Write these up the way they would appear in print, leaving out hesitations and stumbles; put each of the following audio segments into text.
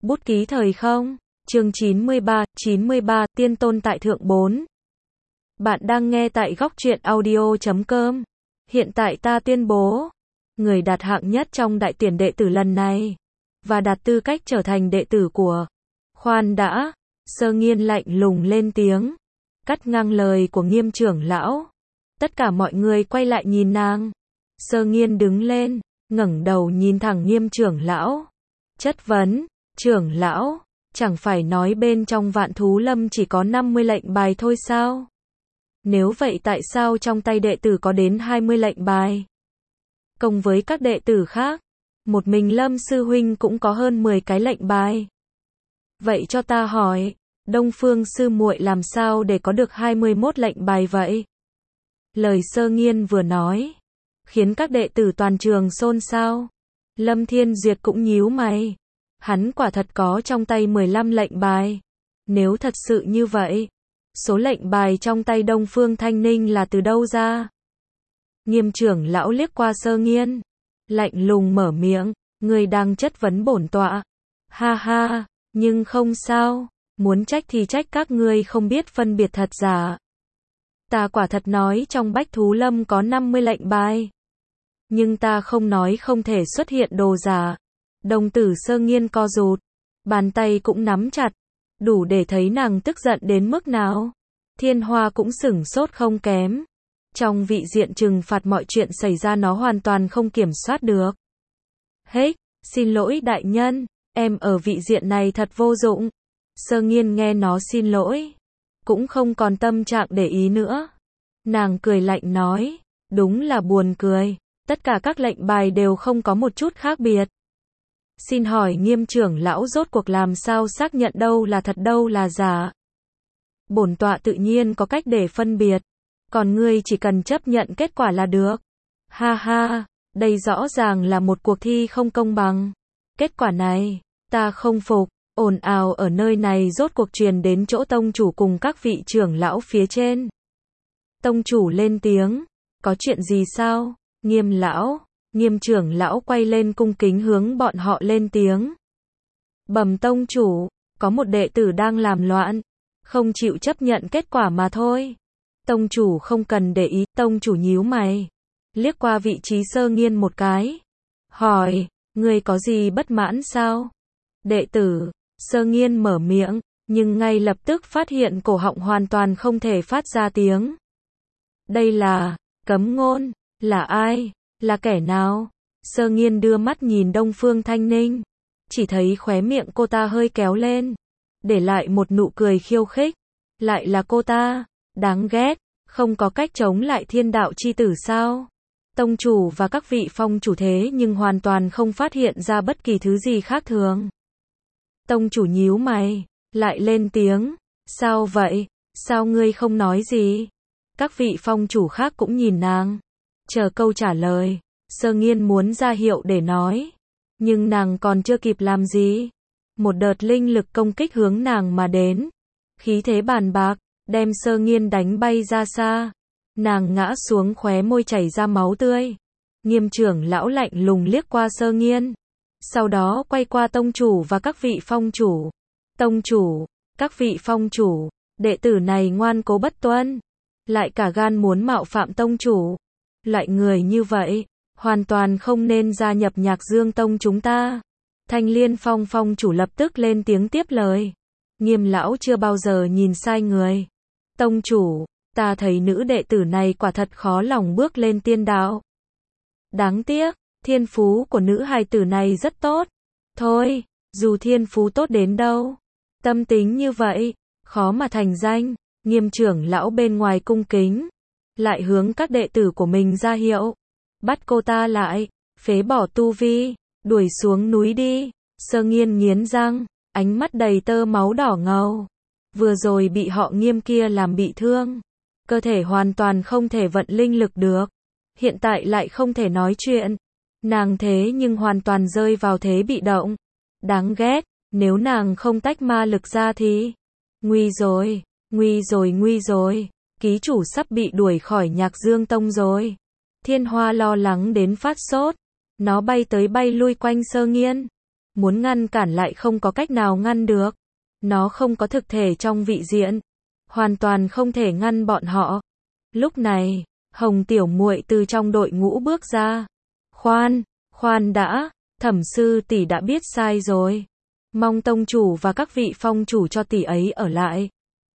Bút ký thời không? Chương 93, Tiên tôn tại thượng 4. Bạn đang nghe tại góc truyện audio.com. Hiện tại ta tuyên bố, người đạt hạng nhất trong đại tuyển đệ tử lần này, và đạt tư cách trở thành đệ tử của. Khoan đã, Sơ Nghiên lạnh lùng lên tiếng, cắt ngang lời của Nghiêm trưởng lão. Tất cả mọi người quay lại nhìn nàng. Sơ Nghiên đứng lên, ngẩng đầu nhìn thẳng Nghiêm trưởng lão. Chất vấn, trưởng lão, chẳng phải nói bên trong Vạn Thú Lâm chỉ có 50 lệnh bài thôi sao? Nếu vậy tại sao trong tay đệ tử có đến 20 lệnh bài? Cộng với các đệ tử khác, một mình Lâm sư huynh cũng có hơn 10 cái lệnh bài. Vậy cho ta hỏi, Đông Phương sư muội làm sao để có được 21 lệnh bài vậy? Lời Sơ Nghiên vừa nói, khiến các đệ tử toàn trường xôn xao. Lâm Thiên Duyệt cũng nhíu mày. Hắn quả thật có trong tay 15 lệnh bài. Nếu thật sự như vậy, số lệnh bài trong tay Đông Phương Thanh Ninh là từ đâu ra? Nghiêm trưởng lão liếc qua Sơ Nghiên, lạnh lùng mở miệng, người đang chất vấn bổn tọa. Ha ha, nhưng không sao, muốn trách thì trách các ngươi không biết phân biệt thật giả. Ta quả thật nói trong Bách Thú Lâm có 50 lệnh bài. Nhưng ta không nói không thể xuất hiện đồ giả. Đồng tử Sơ Nghiên co rụt, bàn tay cũng nắm chặt, đủ để thấy nàng tức giận đến mức nào. Thiên Hoa cũng sửng sốt không kém. Trong vị diện trừng phạt mọi chuyện xảy ra nó hoàn toàn không kiểm soát được. Hết, xin lỗi đại nhân, em ở vị diện này thật vô dụng. Sơ Nghiên nghe nó xin lỗi, cũng không còn tâm trạng để ý nữa. Nàng cười lạnh nói, đúng là buồn cười, tất cả các lệnh bài đều không có một chút khác biệt. Xin hỏi Nghiêm trưởng lão rốt cuộc làm sao xác nhận đâu là thật đâu là giả? Bổn tọa tự nhiên có cách để phân biệt, còn ngươi chỉ cần chấp nhận kết quả là được. Ha ha, đây rõ ràng là một cuộc thi không công bằng. Kết quả này, ta không phục. Ồn ào ở nơi này rốt cuộc truyền đến chỗ tông chủ cùng các vị trưởng lão phía trên. Tông chủ lên tiếng, có chuyện gì sao? Nghiêm lão, Nghiêm trưởng lão quay lên cung kính hướng bọn họ lên tiếng. Bẩm tông chủ, có một đệ tử đang làm loạn, không chịu chấp nhận kết quả mà thôi. Tông chủ không cần để ý, tông chủ nhíu mày, liếc qua vị trí Sơ Nghiên một cái, hỏi, ngươi có gì bất mãn sao? Đệ tử, Sơ Nghiên mở miệng, nhưng ngay lập tức phát hiện cổ họng hoàn toàn không thể phát ra tiếng. Đây là cấm ngôn, là ai? Là kẻ nào? Sơ Nghiên đưa mắt nhìn Đông Phương Thanh Ninh, chỉ thấy khóe miệng cô ta hơi kéo lên, để lại một nụ cười khiêu khích. Lại là cô ta, đáng ghét, không có cách chống lại thiên đạo chi tử sao? Tông chủ và các vị phong chủ thế nhưng hoàn toàn không phát hiện ra bất kỳ thứ gì khác thường. Tông chủ nhíu mày, lại lên tiếng, sao vậy? Sao ngươi không nói gì? Các vị phong chủ khác cũng nhìn nàng, chờ câu trả lời. Sơ Nghiên muốn ra hiệu để nói, nhưng nàng còn chưa kịp làm gì. Một đợt linh lực công kích hướng nàng mà đến, khí thế bàn bạc, đem Sơ Nghiên đánh bay ra xa. Nàng ngã xuống, khóe môi chảy ra máu tươi. Nghiêm trưởng lão lạnh lùng liếc qua Sơ Nghiên, sau đó quay qua tông chủ và các vị phong chủ. Tông chủ, các vị phong chủ, đệ tử này ngoan cố bất tuân, lại cả gan muốn mạo phạm tông chủ. Loại người như vậy, hoàn toàn không nên gia nhập Nhạc Dương Tông chúng ta. Thanh Liên Phong phong chủ lập tức lên tiếng tiếp lời. Nghiêm lão chưa bao giờ nhìn sai người. Tông chủ, ta thấy nữ đệ tử này quả thật khó lòng bước lên tiên đạo. Đáng tiếc, thiên phú của nữ hài tử này rất tốt. Thôi, dù thiên phú tốt đến đâu, tâm tính như vậy, khó mà thành danh. Nghiêm trưởng lão bên ngoài cung kính, lại hướng các đệ tử của mình ra hiệu. Bắt cô ta lại, phế bỏ tu vi, đuổi xuống núi đi. Sơ Nghiên nghiến răng, ánh mắt đầy tơ máu đỏ ngầu. Vừa rồi bị họ Nghiêm kia làm bị thương, cơ thể hoàn toàn không thể vận linh lực được. Hiện tại lại không thể nói chuyện. Nàng thế nhưng hoàn toàn rơi vào thế bị động. Đáng ghét, nếu nàng không tách ma lực ra thì... Nguy rồi, nguy rồi, nguy rồi. Ký chủ sắp bị đuổi khỏi Nhạc Dương Tông rồi. Thiên Hoa lo lắng đến phát sốt. Nó bay tới bay lui quanh Sơ Nghiên. muốn ngăn cản lại không có cách nào ngăn được. Nó không có thực thể trong vị diện, hoàn toàn không thể ngăn bọn họ. Lúc này, Hồng tiểu muội từ trong đội ngũ bước ra. Khoan đã, Thẩm sư tỷ đã biết sai rồi. Mong tông chủ và các vị phong chủ cho tỷ ấy ở lại.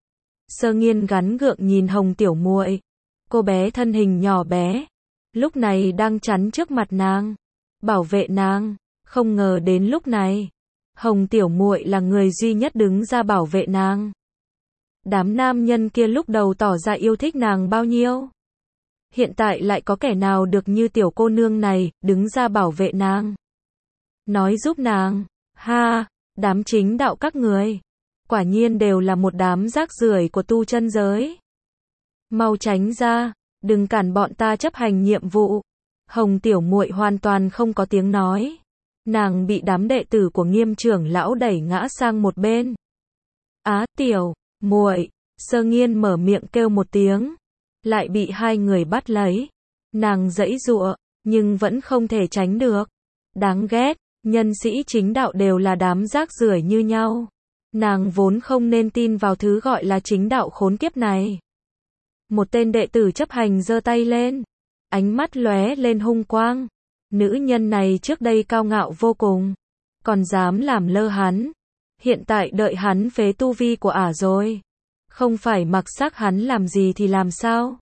Sơ Nghiên gắn gượng nhìn Hồng tiểu muội. Cô bé thân hình nhỏ bé, lúc này đang chắn trước mặt nàng, bảo vệ nàng. Không ngờ đến lúc này, Hồng tiểu muội là người duy nhất đứng ra bảo vệ nàng. Đám nam nhân kia lúc đầu tỏ ra yêu thích nàng bao nhiêu. Hiện tại lại có kẻ nào được như tiểu cô nương này, đứng ra bảo vệ nàng. Nói giúp nàng, ha, đám chính đạo các người. Quả nhiên đều là một đám rác rưởi của tu chân giới. Mau tránh ra, đừng cản bọn ta chấp hành nhiệm vụ. Hồng tiểu muội hoàn toàn không có tiếng nói. Nàng bị đám đệ tử của Nghiêm trưởng lão đẩy ngã sang một bên. Á, tiểu muội, Sơ Nghiên mở miệng kêu một tiếng, lại bị hai người bắt lấy. Nàng giãy giụa, nhưng vẫn không thể tránh được. Đáng ghét, nhân sĩ chính đạo đều là đám rác rưởi như nhau. Nàng vốn không nên tin vào thứ gọi là chính đạo khốn kiếp này. Một tên đệ tử chấp hành giơ tay lên, ánh mắt lóe lên hung quang. Nữ nhân này trước đây cao ngạo vô cùng, còn dám làm lơ hắn. Hiện tại đợi hắn phế tu vi của ả rồi. Không phải mặc xác hắn làm gì thì làm sao?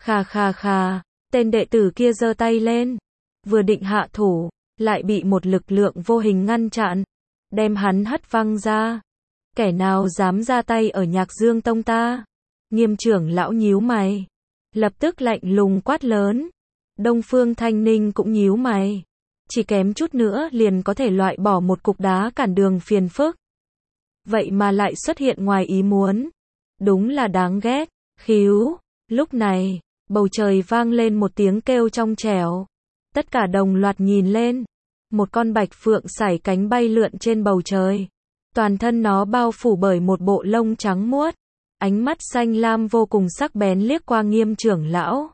Khà, tên đệ tử kia giơ tay lên, vừa định hạ thủ, lại bị một lực lượng vô hình ngăn chặn, đem hắn hất văng ra. Kẻ nào dám ra tay ở Nhạc Dương tông ta? Nghiêm trưởng lão nhíu mày, lập tức lạnh lùng quát lớn. Đông Phương Thanh Ninh cũng nhíu mày, chỉ kém chút nữa liền có thể loại bỏ một cục đá cản đường phiền phức. Vậy mà lại xuất hiện ngoài ý muốn. Đúng là đáng ghét. Khíu. Lúc này, bầu trời vang lên một tiếng kêu trong trẻo. Tất cả đồng loạt nhìn lên. Một con bạch phượng sải cánh bay lượn trên bầu trời. Toàn thân nó bao phủ bởi một bộ lông trắng muốt. Ánh mắt xanh lam vô cùng sắc bén liếc qua Nghiêm trưởng lão.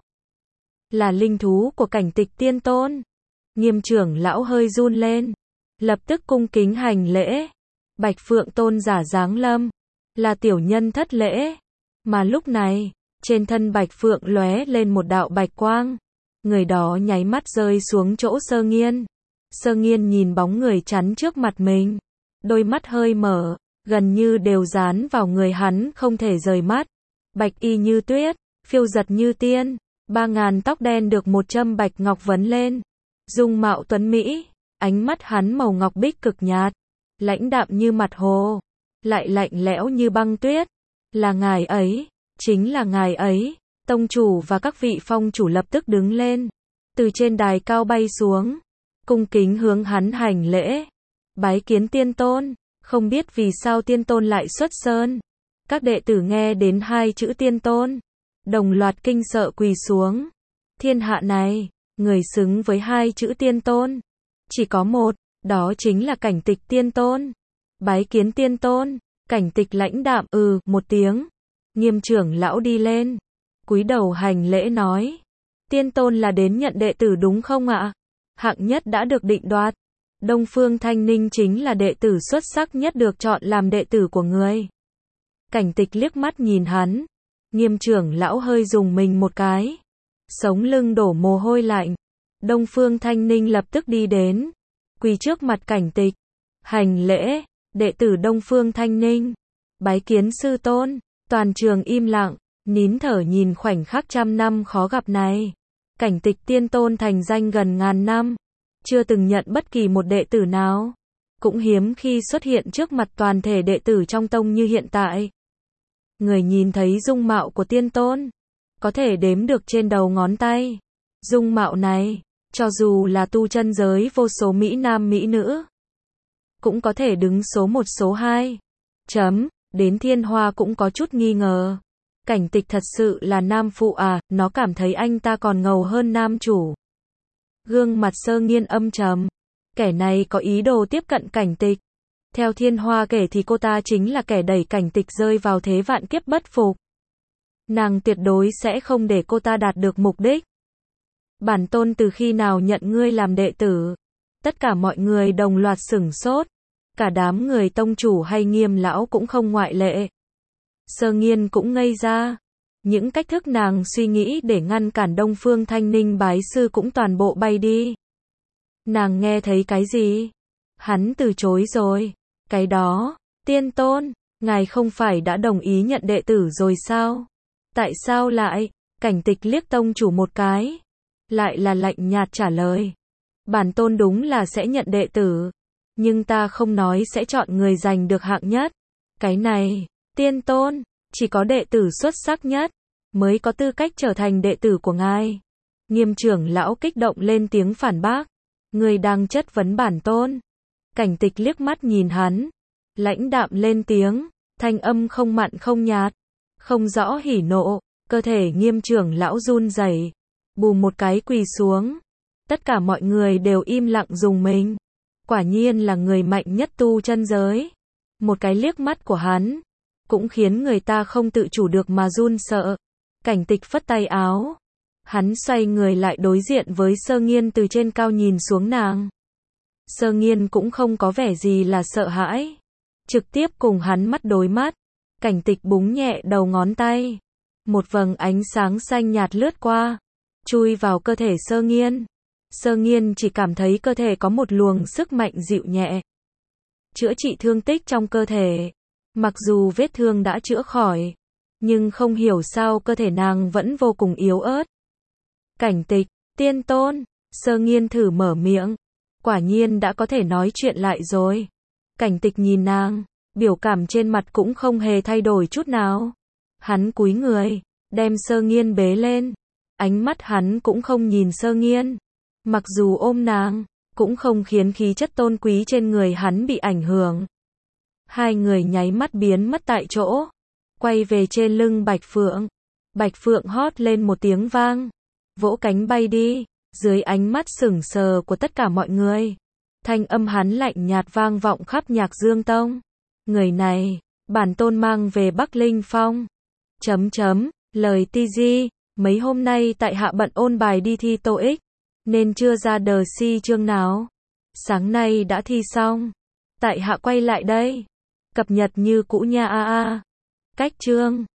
Là linh thú của Cảnh Tịch Tiên Tôn. Nghiêm trưởng lão hơi run lên, lập tức cung kính hành lễ. Bạch Phượng tôn giả giáng lâm, là tiểu nhân thất lễ. Mà lúc này, trên thân Bạch Phượng lóe lên một đạo bạch quang. Người đó nháy mắt rơi xuống chỗ Sơ Nghiên. Sơ Nghiên nhìn bóng người chắn trước mặt mình, đôi mắt hơi mở, gần như đều dán vào người hắn không thể rời mắt. Bạch y như tuyết, phiêu giật như tiên, 3000 tóc đen được một châm bạch ngọc vấn lên. Dung mạo tuấn mỹ, ánh mắt hắn màu ngọc bích cực nhạt, lãnh đạm như mặt hồ, lại lạnh lẽo như băng tuyết. Là ngài ấy, chính là ngài ấy. Tông chủ và các vị phong chủ lập tức đứng lên, từ trên đài cao bay xuống, cung kính hướng hắn hành lễ. Bái kiến tiên tôn. Không biết vì sao tiên tôn lại xuất sơn. Các đệ tử nghe đến hai chữ tiên tôn, đồng loạt kinh sợ quỳ xuống. Thiên hạ này, người xứng với hai chữ tiên tôn chỉ có một, đó chính là Cảnh Tịch Tiên Tôn. Bái kiến tiên tôn. Cảnh Tịch lãnh đạm một tiếng. Nghiêm trưởng lão đi lên, cúi đầu hành lễ nói: Tiên tôn là đến nhận đệ tử đúng không ạ? Hạng nhất đã được định đoạt. Đông Phương Thanh Ninh chính là đệ tử xuất sắc nhất được chọn làm đệ tử của người. Cảnh Tịch liếc mắt nhìn hắn. Nghiêm trưởng lão hơi rùng mình một cái, sống lưng đổ mồ hôi lạnh. Đông Phương Thanh Ninh lập tức đi đến, quỳ trước mặt Cảnh Tịch, hành lễ: đệ tử Đông Phương Thanh Ninh, bái kiến sư tôn. Toàn trường im lặng, nín thở nhìn khoảnh khắc trăm năm khó gặp này. Cảnh Tịch Tiên Tôn thành danh gần ngàn năm, chưa từng nhận bất kỳ một đệ tử nào, cũng hiếm khi xuất hiện trước mặt toàn thể đệ tử trong tông như hiện tại. Người nhìn thấy dung mạo của tiên tôn, có thể đếm được trên đầu ngón tay. Dung mạo này, cho dù là tu chân giới vô số mỹ nam mỹ nữ, cũng có thể đứng số 1 số 2. Đến Thiên Hoa cũng có chút nghi ngờ. Cảnh Tịch thật sự là nam phụ à? Nó cảm thấy anh ta còn ngầu hơn nam chủ. Gương mặt Sơ Nghiên âm trầm. Kẻ này có ý đồ tiếp cận Cảnh Tịch. Theo Thiên Hoa kể thì cô ta chính là kẻ đẩy Cảnh Tịch rơi vào thế vạn kiếp bất phục. Nàng tuyệt đối sẽ không để cô ta đạt được mục đích. Bản tôn từ khi nào nhận ngươi làm đệ tử? Tất cả mọi người đồng loạt sửng sốt. Cả đám người tông chủ hay Nghiêm lão cũng không ngoại lệ. Sơ Nghiên cũng ngây ra. Những cách thức nàng suy nghĩ để ngăn cản Đông Phương Thanh Ninh bái sư cũng toàn bộ bay đi. Nàng nghe thấy cái gì? Hắn từ chối rồi. Cái đó, tiên tôn, ngài không phải đã đồng ý nhận đệ tử rồi sao? Tại sao lại? Cảnh Tịch liếc tông chủ một cái. Lại là lạnh nhạt trả lời. Bản tôn đúng là sẽ nhận đệ tử. Nhưng ta không nói sẽ chọn người giành được hạng nhất. Cái này, tiên tôn, chỉ có đệ tử xuất sắc nhất mới có tư cách trở thành đệ tử của ngài. Nghiêm trưởng lão kích động lên tiếng phản bác. Người đang chất vấn bản tôn. Cảnh Tịch liếc mắt nhìn hắn. Lãnh đạm lên tiếng. Thanh âm không mặn không nhạt. Không rõ hỉ nộ. Cơ thể Nghiêm trưởng lão run rẩy. Bùm một cái quỳ xuống. Tất cả mọi người đều im lặng rùng mình. Quả nhiên là người mạnh nhất tu chân giới. Một cái liếc mắt của hắn cũng khiến người ta không tự chủ được mà run sợ. Cảnh Tịch phất tay áo. Hắn xoay người lại đối diện với Sơ Nghiên từ trên cao nhìn xuống nàng. Sơ Nghiên cũng không có vẻ gì là sợ hãi. Trực tiếp cùng hắn mắt đối mắt. Cảnh Tịch búng nhẹ đầu ngón tay. Một vầng ánh sáng xanh nhạt lướt qua. Chui vào cơ thể Sơ Nghiên. Sơ Nghiên chỉ cảm thấy cơ thể có một luồng sức mạnh dịu nhẹ. Chữa trị thương tích trong cơ thể. Mặc dù vết thương đã chữa khỏi. Nhưng không hiểu sao cơ thể nàng vẫn vô cùng yếu ớt. Cảnh Tịch, tiên tôn. Sơ Nghiên thử mở miệng. Quả nhiên đã có thể nói chuyện lại rồi. Cảnh Tịch nhìn nàng. Biểu cảm trên mặt cũng không hề thay đổi chút nào. Hắn cúi người. Đem Sơ Nghiên bế lên. Ánh mắt hắn cũng không nhìn Sơ Nghiên. Mặc dù ôm nàng, cũng không khiến khí chất tôn quý trên người hắn bị ảnh hưởng. Hai người nháy mắt biến mất tại chỗ. Quay về trên lưng Bạch Phượng. Bạch Phượng hót lên một tiếng vang. Vỗ cánh bay đi. Dưới ánh mắt sững sờ của tất cả mọi người. Thanh âm hắn lạnh nhạt vang vọng khắp Nhạc Dương Tông. Người này, bản tôn mang về Bắc Linh Phong. Lời TG, mấy hôm nay tại hạ bận ôn bài đi thi TOEIC. Nên chưa ra đờ si chương nào. Sáng nay đã thi xong. Tại hạ quay lại đây. Cập nhật như cũ nha a a. Cách chương.